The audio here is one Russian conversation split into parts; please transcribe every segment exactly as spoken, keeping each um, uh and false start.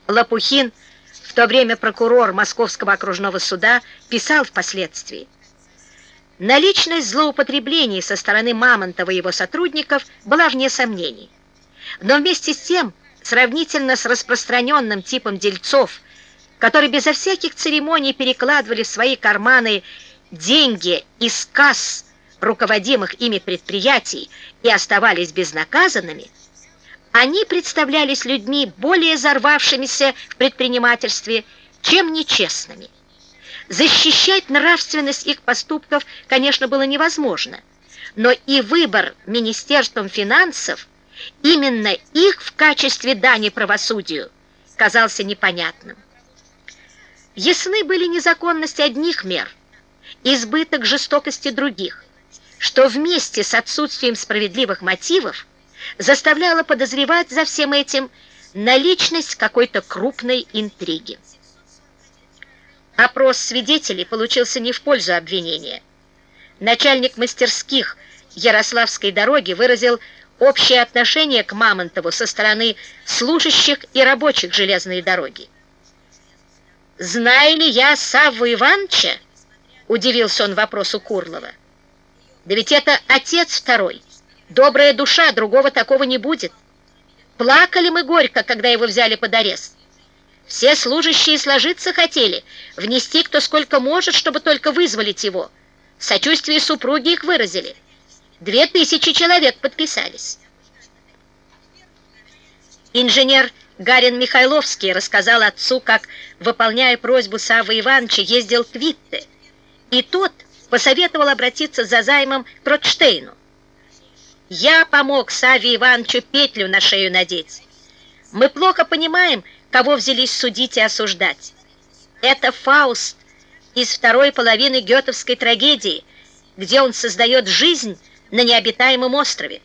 Лопухин, в то время прокурор Московского окружного суда, писал впоследствии: наличность злоупотреблений со стороны Мамонтова и его сотрудников была вне сомнений. Но вместе с тем, сравнительно с распространенным типом дельцов, которые безо всяких церемоний перекладывали в свои карманы деньги из касс руководимых ими предприятий и оставались безнаказанными, они представлялись людьми более взорвавшимися в предпринимательстве, чем нечестными. Защищать нравственность их поступков, конечно, было невозможно, но и выбор Министерством финансов именно их в качестве дани правосудию казался непонятным. Ясны были незаконности одних мер, избыток жестокости других, что вместе с отсутствием справедливых мотивов заставляло подозревать за всем этим наличность какой-то крупной интриги. Опрос свидетелей получился не в пользу обвинения. Начальник мастерских Ярославской дороги выразил общее отношение к Мамонтову со стороны служащих и рабочих железной дороги. «Знаю ли я Савву Ивановича?» — удивился он вопросу Курлова. «Да ведь это отец второй, добрая душа, другого такого не будет. Плакали мы горько, когда его взяли под арест. Все служащие сложиться хотели, внести кто сколько может, чтобы только вызволить его. Сочувствие супруги их выразили. Две тысячи человек подписались». Инженер Гарин Михайловский рассказал отцу, как, выполняя просьбу Саввы Ивановича, ездил к Витте, и тот посоветовал обратиться за займом к Ротштейну. «Я помог Савве Ивановичу петлю на шею надеть. Мы плохо понимаем, кого взялись судить и осуждать. Это Фауст из второй половины гетовской трагедии, где он создает жизнь на необитаемом острове».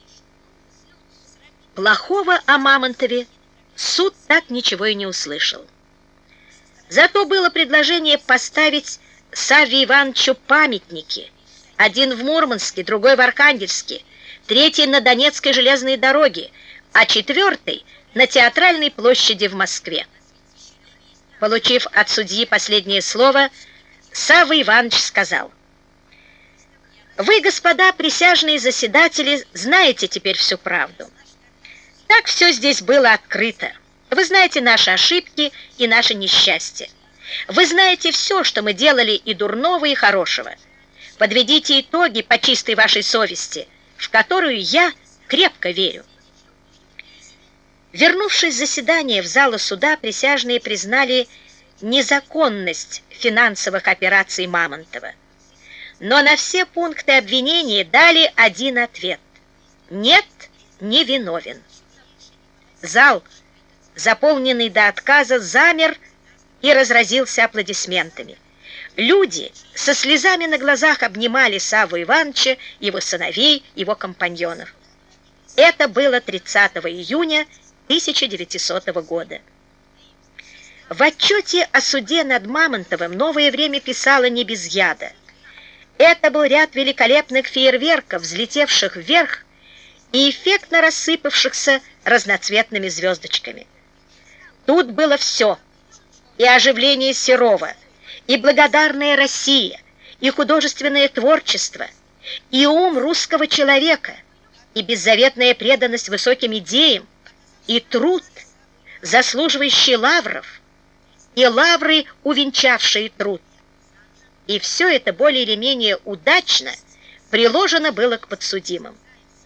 Плохого о Мамонтове суд так ничего и не услышал. Зато было предложение поставить Савве Ивановичу памятники. Один в Мурманске, другой в Архангельске, третий на Донецкой железной дороге, а четвертый на Театральной площади в Москве. Получив от судьи последнее слово, Савва Иванович сказал: «Вы, господа присяжные заседатели, знаете теперь всю правду. Так все здесь было открыто. Вы знаете наши ошибки и наше несчастье. Вы знаете все, что мы делали и дурного, и хорошего. Подведите итоги по чистой вашей совести, в которую я крепко верю». Вернувшись с заседания в залу суда, присяжные признали незаконность финансовых операций Мамонтова. Но на все пункты обвинения дали один ответ: нет, не виновен. Зал, заполненный до отказа, замер и разразился аплодисментами. Люди со слезами на глазах обнимали Савву Ивановича, его сыновей, его компаньонов. Это было тридцатого июня тысяча девятисотого года. В отчете о суде над Мамонтовым «Новое время» писало не без яда. Это был ряд великолепных фейерверков, взлетевших вверх и эффектно рассыпавшихся разноцветными звездочками. Тут было все: и оживление Серова, и благодарная Россия, и художественное творчество, и ум русского человека, и беззаветная преданность высоким идеям, и труд, заслуживающий лавров, и лавры, увенчавшие труд. И все это более или менее удачно приложено было к подсудимым.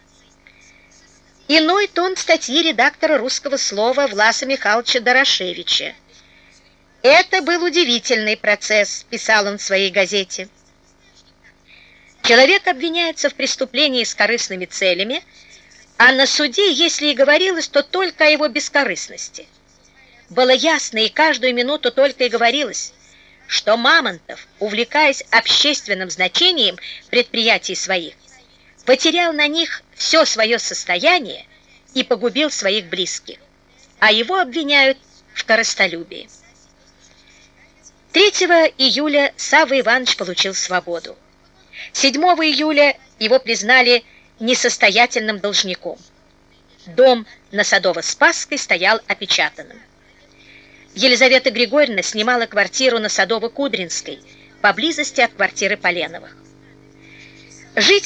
Иной тон статьи редактора «Русского слова» Власа Михайловича Дорошевича. «Это был удивительный процесс», — писал он в своей газете. «Человек обвиняется в преступлении с корыстными целями, а на суде, если и говорилось, то только о его бескорыстности. Было ясно, и каждую минуту только и говорилось, что Мамонтов, увлекаясь общественным значением предприятий своих, потерял на них все свое состояние и погубил своих близких, а его обвиняют в корыстолюбии». третьего июля Савва Иванович получил свободу. седьмого июля его признали несостоятельным должником. Дом на Садово-Спасской стоял опечатанным. Елизавета Григорьевна снимала квартиру на Садово-Кудринской, поблизости от квартиры Поленовых. Жить